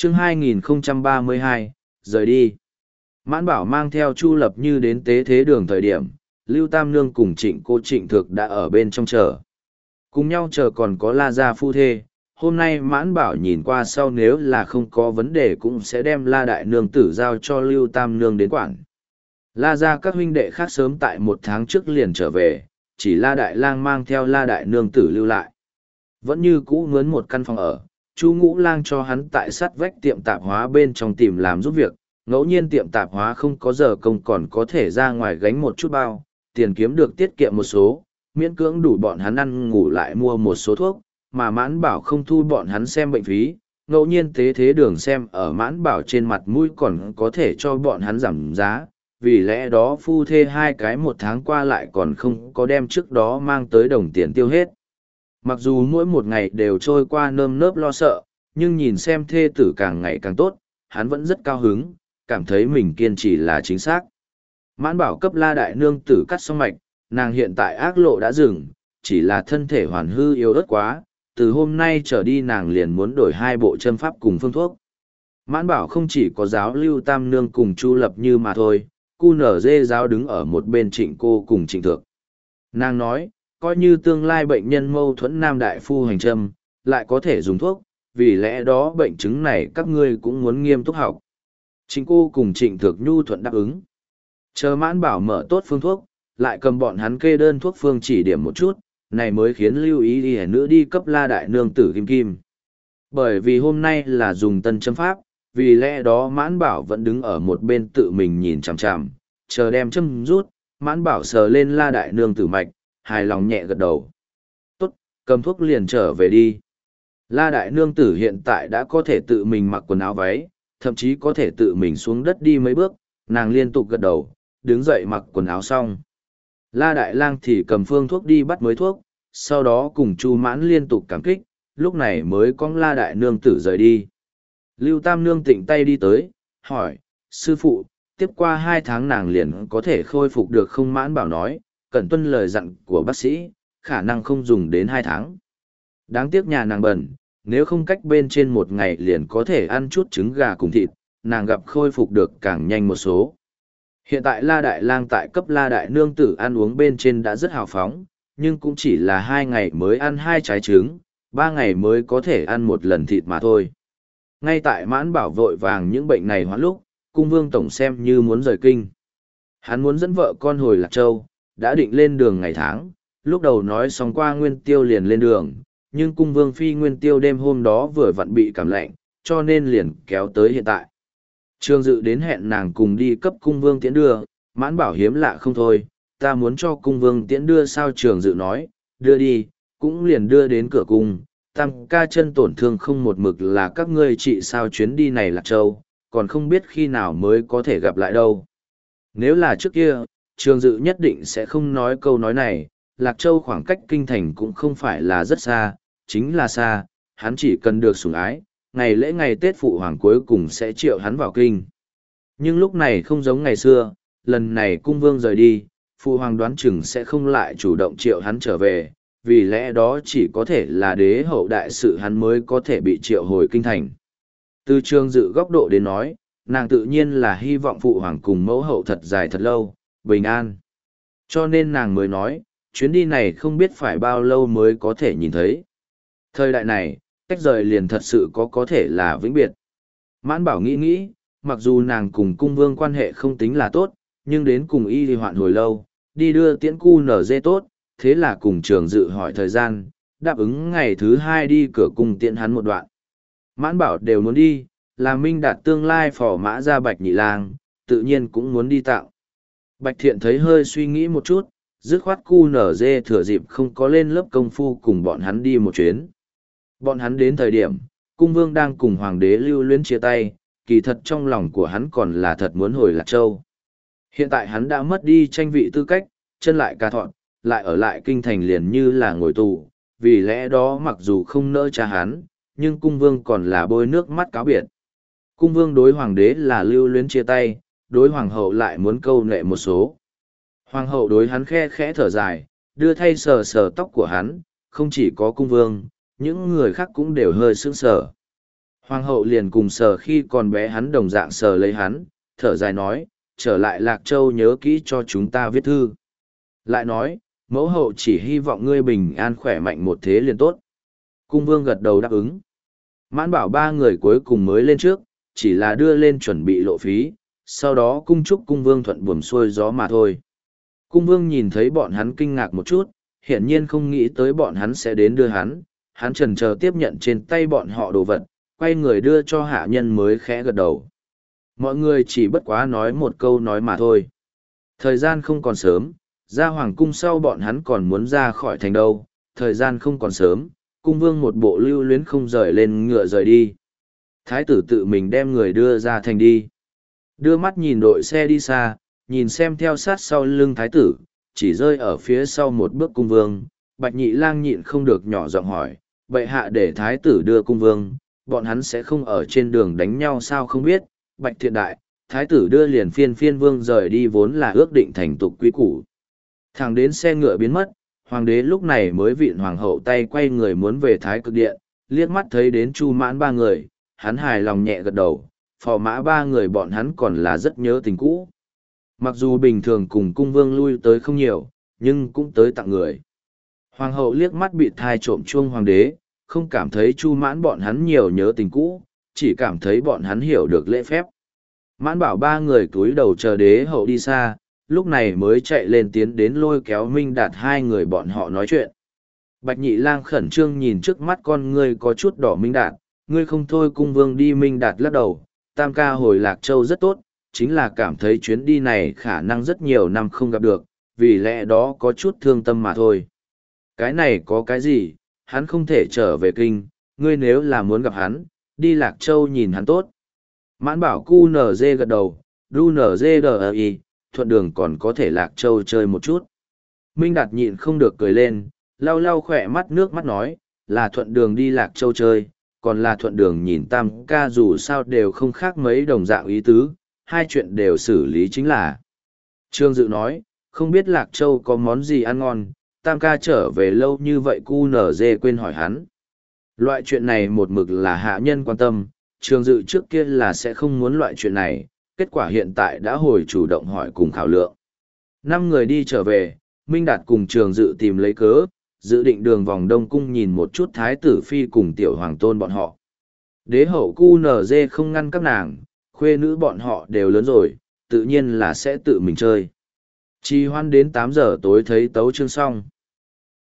Chương 2032, rời đi. Mãn Bảo mang theo Chu Lập Như đến tế thế đường thời điểm, Lưu Tam Nương cùng cô Trịnh Thực đã ở bên trong chờ. Cùng nhau chờ còn có La Gia phu thê, hôm nay Mãn Bảo nhìn qua sau nếu là không có vấn đề cũng sẽ đem La Đại Nương tử giao cho Lưu Tam Nương đến quản. La Gia các huynh đệ khác sớm tại 1 tháng trước liền trở về, chỉ La Đại Lang mang theo La Đại Nương tử lưu lại. Vẫn như cũ mướn một căn phòng ở, Chu Ngũ Lang cho hắn tại sát vách tiệm tạp hóa bên trong tìm làm giúp việc, ngẫu nhiên tiệm tạp hóa không có giờ công còn có thể ra ngoài gánh một chút bao, tiền kiếm được tiết kiệm một số, miễn cưỡng đủ bọn hắn ăn ngủ lại mua một số thuốc, mà Mãn Bảo không thu bọn hắn xem bệnh phí, ngẫu nhiên tế thế đường xem ở Mãn Bảo trên mặt mũi còn có thể cho bọn hắn giảm giá, vì lẽ đó phu thê 2 cái 1 tháng qua lại còn không có đem trước đó mang tới đồng tiền tiêu hết. Mặc dù mỗi một ngày đều trôi qua nơm nớp lo sợ, nhưng nhìn xem thê tử càng ngày càng tốt, hắn vẫn rất cao hứng, cảm thấy mình kiên trì là chính xác. Mãn Bảo cấp La Đại Nương tử cắt xong mạch, nàng hiện tại ác lộ đã dừng, chỉ là thân thể hoàn hư yếu ớt quá, từ hôm nay trở đi nàng liền muốn đổi 2 bộ châm pháp cùng phương thuốc. Mãn Bảo không chỉ có giáo Lưu Tam Nương cùng Chu Lập Như mà thôi, cu nở dê giáo đứng ở một bên Trịnh cô cùng Trịnh Thược. Nàng nói, coi như tương lai bệnh nhân mâu thuẫn nam đại phu hành châm, lại có thể dùng thuốc, vì lẽ đó bệnh chứng này các ngươi cũng muốn nghiêm túc học. Trịnh cô cùng Trịnh Thược nhu thuận đáp ứng. Chờ Mãn Bảo mở tốt phương thuốc, lại cầm bọn hắn kê đơn thuốc phương chỉ điểm một chút, này mới khiến lưu ý đi nữ đi cấp La Đại Nương tử Kim Kim. Bởi vì hôm nay là dùng tân châm pháp, vì lẽ đó Mãn Bảo vẫn đứng ở một bên tự mình nhìn chằm chằm, chờ đem châm rút, Mãn Bảo sờ lên La Đại Nương tử mạch, hài lòng nhẹ gật đầu. Tốt, cầm thuốc liền trở về đi. La Đại Nương tử hiện tại đã có thể tự mình mặc quần áo váy, thậm chí có thể tự mình xuống đất đi mấy bước, nàng liên tục gật đầu, đứng dậy mặc quần áo xong. La Đại Lang thì cầm phương thuốc đi bắt mới thuốc, sau đó cùng Chu Mãn liên tục cảm kích, lúc này mới cõng La Đại Nương tử rời đi. Lưu Tam Nương tịnh tay đi tới, hỏi, sư phụ, tiếp qua 2 tháng nàng liền có thể khôi phục được không? Mãn Bảo nói, cần tuân lời dặn của bác sĩ, khả năng không dùng đến 2 tháng. Đáng tiếc nhà nàng bẩn, nếu không cách bên trên 1 ngày liền có thể ăn chút trứng gà cùng thịt, nàng gặp khôi phục được càng nhanh một số. Hiện tại La Đại Lang tại cấp La Đại Nương tử ăn uống bên trên đã rất hào phóng, nhưng cũng chỉ là 2 ngày mới ăn 2 trái trứng, 3 ngày mới có thể ăn 1 lần thịt mà thôi. Ngay tại Mãn Bảo vội vàng những bệnh này hoãn lúc, Cung Vương Tổng xem như muốn rời kinh. Hắn muốn dẫn vợ con hồi Lạc Châu, đã định lên đường ngày tháng, lúc đầu nói xong qua Nguyên Tiêu liền lên đường, nhưng Cung Vương Phi Nguyên Tiêu đêm hôm đó vừa vặn bị cảm lạnh, cho nên liền kéo tới hiện tại. Trương Dự đến hẹn nàng cùng đi cấp Cung Vương tiễn đưa, Mãn Bảo hiếm lạ không thôi, ta muốn cho Cung Vương tiễn đưa sao? Trường Dự nói, đưa đi, cũng liền đưa đến cửa cung. Tam ca chân tổn thương không một mực là các ngươi trị sao? Chuyến đi này Lạc Châu, còn không biết khi nào mới có thể gặp lại đâu. Nếu là trước kia, Trường Dự nhất định sẽ không nói câu nói này, Lạc Châu khoảng cách kinh thành cũng không phải là rất xa, chính là xa, hắn chỉ cần được sủng ái, ngày lễ ngày Tết phụ hoàng cuối cùng sẽ triệu hắn vào kinh. Nhưng lúc này không giống ngày xưa, lần này Cung Vương rời đi, phụ hoàng đoán chừng sẽ không lại chủ động triệu hắn trở về, vì lẽ đó chỉ có thể là đế hậu đại sự hắn mới có thể bị triệu hồi kinh thành. Từ Trường Dự góc độ đến nói, nàng tự nhiên là hy vọng phụ hoàng cùng mẫu hậu thật dài thật lâu, bình an. Cho nên nàng mới nói, chuyến đi này không biết phải bao lâu mới có thể nhìn thấy. Thời đại này, tách rời liền thật sự có thể là vĩnh biệt. Mãn Bảo nghĩ, mặc dù nàng cùng Cung Vương quan hệ không tính là tốt, nhưng đến cùng y thì hoạn hồi lâu, đi đưa tiễn cu nở dê tốt, thế là cùng Trường Dự hỏi thời gian, đáp ứng ngày thứ 2 đi cửa cung tiễn hắn một đoạn. Mãn Bảo đều muốn đi, là minh đạt tương lai phò mã ra Bạch Nhị Lang, tự nhiên cũng muốn đi tạo. Bạch Thiện thấy hơi suy nghĩ một chút, dứt khoát cu nở dê thừa dịp không có lên lớp công phu cùng bọn hắn đi một chuyến. Bọn hắn đến thời điểm, Cung Vương đang cùng Hoàng đế lưu luyến chia tay, kỳ thật trong lòng của hắn còn là thật muốn hồi Lạc Châu. Hiện tại hắn đã mất đi tranh vị tư cách, chân lại ca thọn, lại ở lại kinh thành liền như là ngồi tù, vì lẽ đó mặc dù không nỡ cha hắn, nhưng Cung Vương còn là bôi nước mắt cáo biệt. Cung Vương đối Hoàng đế là lưu luyến chia tay, đối Hoàng hậu lại muốn câu nệ một số. Hoàng hậu đối hắn khe khẽ thở dài, đưa thay sờ sờ tóc của hắn, không chỉ có Cung Vương, những người khác cũng đều hơi sững sờ. Hoàng hậu liền cùng sờ khi còn bé hắn đồng dạng sờ lấy hắn, thở dài nói, trở lại Lạc Châu nhớ kỹ cho chúng ta viết thư. Lại nói, mẫu hậu chỉ hy vọng ngươi bình an khỏe mạnh một thế liền tốt. Cung vương gật đầu đáp ứng. Mãn bảo ba người cuối cùng mới lên trước, chỉ là đưa lên chuẩn bị lộ phí, sau đó cung chúc cung vương thuận buồm xuôi gió mà thôi. Cung vương nhìn thấy bọn hắn kinh ngạc một chút, hiển nhiên không nghĩ tới bọn hắn sẽ đến đưa hắn chần chờ tiếp nhận trên tay bọn họ đồ vật, quay người đưa cho hạ nhân mới khẽ gật đầu. Mọi người chỉ bất quá nói một câu nói mà thôi. Thời gian không còn sớm, ra hoàng cung sau bọn hắn còn muốn ra khỏi thành đâu, thời gian không còn sớm, cung vương một bộ lưu luyến không rời lên ngựa rời đi. Thái tử tự mình đem người đưa ra thành đi. Đưa mắt nhìn đội xe đi xa, nhìn xem theo sát sau lưng thái tử, chỉ rơi ở phía sau một bước cung vương, Bạch Nhị Lang nhịn không được nhỏ giọng hỏi, bệ hạ để thái tử đưa cung vương, bọn hắn sẽ không ở trên đường đánh nhau sao không biết, Bạch Thiện Đại, thái tử đưa liền phiên vương rời đi vốn là ước định thành tục quý củ. Thẳng đến xe ngựa biến mất, hoàng đế lúc này mới vịn hoàng hậu tay quay người muốn về thái cực điện, liếc mắt thấy đến Chu Mãn ba người, hắn hài lòng nhẹ gật đầu, phò mã ba người bọn hắn còn là rất nhớ tình cũ. Mặc dù bình thường cùng cung vương lui tới không nhiều, nhưng cũng tới tặng người. Hoàng hậu liếc mắt bị thai trộm chuông hoàng đế, không cảm thấy Chu Mãn bọn hắn nhiều nhớ tình cũ, chỉ cảm thấy bọn hắn hiểu được lễ phép. Mãn bảo ba người cúi đầu chờ đế hậu đi xa, lúc này mới chạy lên tiến đến lôi kéo Minh Đạt hai người bọn họ nói chuyện. Bạch Nhị Lang khẩn trương nhìn trước mắt con ngươi có chút đỏ. Minh Đạt, ngươi không thôi cung vương đi. Minh Đạt lắc đầu, tam ca hồi Lạc Châu rất tốt, chính là cảm thấy chuyến đi này khả năng rất nhiều năm không gặp được, vì lẽ đó có chút thương tâm mà thôi. Cái này có cái gì, hắn không thể trở về kinh, ngươi nếu là muốn gặp hắn, đi Lạc Châu nhìn hắn tốt. Mãn bảo cu nở dê gật đầu, đu nở dê đờ y, thuận đường còn có thể Lạc Châu chơi một chút. Minh Đạt nhịn không được cười lên, lau lau khỏe mắt nước mắt nói, là thuận đường đi Lạc Châu chơi, còn là thuận đường nhìn tam ca dù sao đều không khác mấy đồng dạng ý tứ, hai chuyện đều xử lý chính là. Trương Dự nói, không biết Lạc Châu có món gì ăn ngon, tam ca trở về lâu như vậy cu nở dê quên hỏi hắn. Loại chuyện này một mực là hạ nhân quan tâm, Trương Dự trước kia là sẽ không muốn loại chuyện này, kết quả hiện tại đã hồi chủ động hỏi cùng khảo lượng. 5 người đi trở về, Minh Đạt cùng Trường Dự tìm lấy cớ, dự định đường vòng Đông Cung nhìn một chút Thái tử Phi cùng Tiểu Hoàng Tôn bọn họ. Đế hậu cu nở dê không ngăn các nàng, khuê nữ bọn họ đều lớn rồi, tự nhiên là sẽ tự mình chơi. Trì hoãn đến 8 giờ tối thấy tấu chương xong.